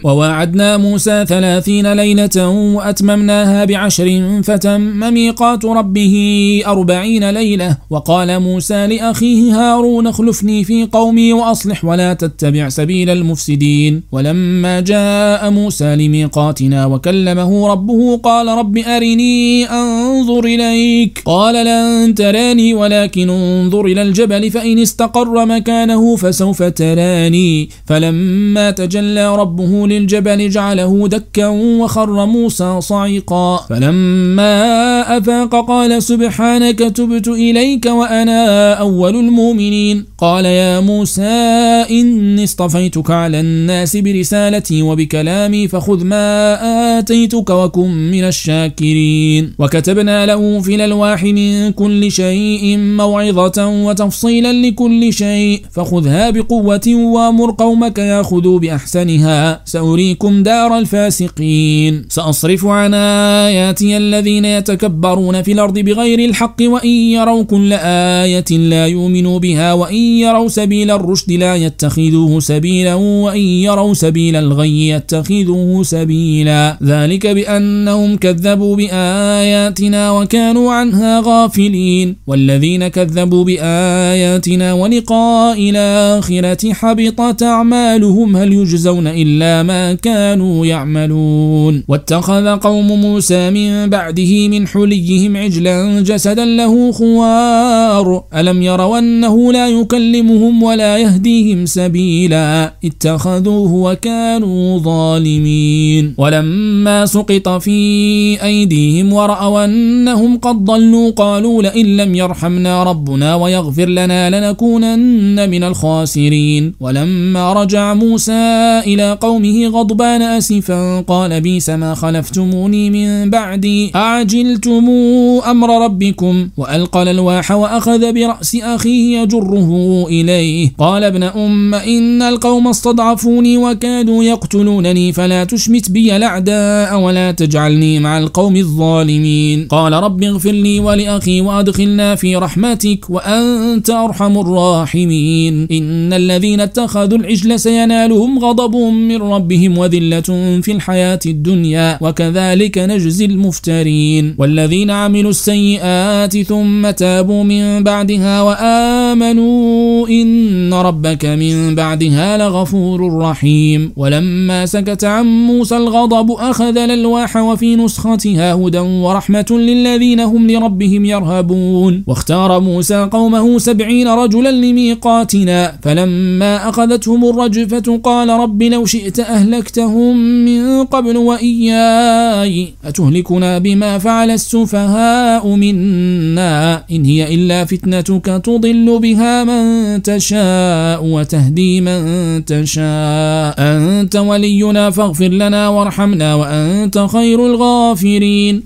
وواعدنا موسى 30 ليلة وأتممناها ب10 فتم ميقات ربه 40 ليلة. وقال موسى لأخيه هارون اخلفني في قومي وأصلح ولا تتبع سبيل المفسدين. ولما جاء موسى لميقاتنا وكلمه ربه قال رب أرني أنظر إليك قال لن تراني ولكن انظر إلى الجبل فإن استقر مكانه فسوف تراني. فلما تجلى ربه للجبل جعله دكا وخر موسى صعقا. فلما أفاق قال سبحانك تبت إليك وأنا أول المؤمنين. قال يا موسى إني اصطفيتك على الناس برسالتي وبكلامي فخذ ما آتيتك وكن من الشاكرين. وكتبنا له في الألواح من كل شيء موعظة وتفصيلا لكل شيء فخذها بقوة وامر قومك ياخذوا بأحسنها سأريكم دار الفاسقين. سأصرف عن آياتي الذين يتكبرون في الأرض بغير الحق وإن يروا كل آية لا يؤمنوا بها وإن يروا سبيل الرشد لا يتخذوه سبيلا وإن يروا سبيل الغي يتخذوه سبيلا ذلك بأنهم كذبوا بآياتنا وكانوا عنها غافلين. والذين كذبوا بآياتنا ولقاء الآخرة حبطت أعمالهم هل يجزون إلا ما كانوا يعملون. واتخذ قوم موسى من بعده من حليهم عجلا جسدا له خوار ألم يروا أنه لا يكلمهم ولا يهديهم سبيلا اتخذوه وكانوا ظالمين. ولما سقط في أيديهم ورأوا أنهم قد ضلوا قالوا لئن لم يرحمنا ربنا ويغفر لنا لنكونن من الخاسرين. ولما رجع موسى إلى قومه غضبان أسفا قال بئس ما خلفتموني من بعدي أعجلتم أمر ربكم وألقى الألواح وأخذ برأس أخيه يجره إليه قال ابن أم إن القوم استضعفوني وكادوا يقتلونني فلا تشمت بي الأعداء ولا تجعلني مع القوم الظالمين. قال رب اغفر لي ولأخي وأدخلنا في رحمتك وأنت أرحم الراحمين. إن الذين اتخذوا العجل سينالهم غضب من ربهم وذلة في الحياة الدنيا وكذلك نجزي المفترين. والذين عملوا السيئات ثم تابوا من بعدها وآمنوا إن ربك من بعدها لغفور رحيم. ولما سكت عن موسى الغضب أخذ الألواح وفي نسختها هدى ورحمة للذين هم لربهم يرهبون. واختار موسى قومه 70 رجلا لميقاتنا فلما أخذتهم الرجفة قال رب لو شئت أهلكتهم من قبل وإياي أتهلكنا بما فعل السفهاء منا إن هي إلا فتنتك تضل بها من تشاء وتهدي من تشاء أنت ولينا فاغفر لنا وارحمنا وأنت خير الغافرين.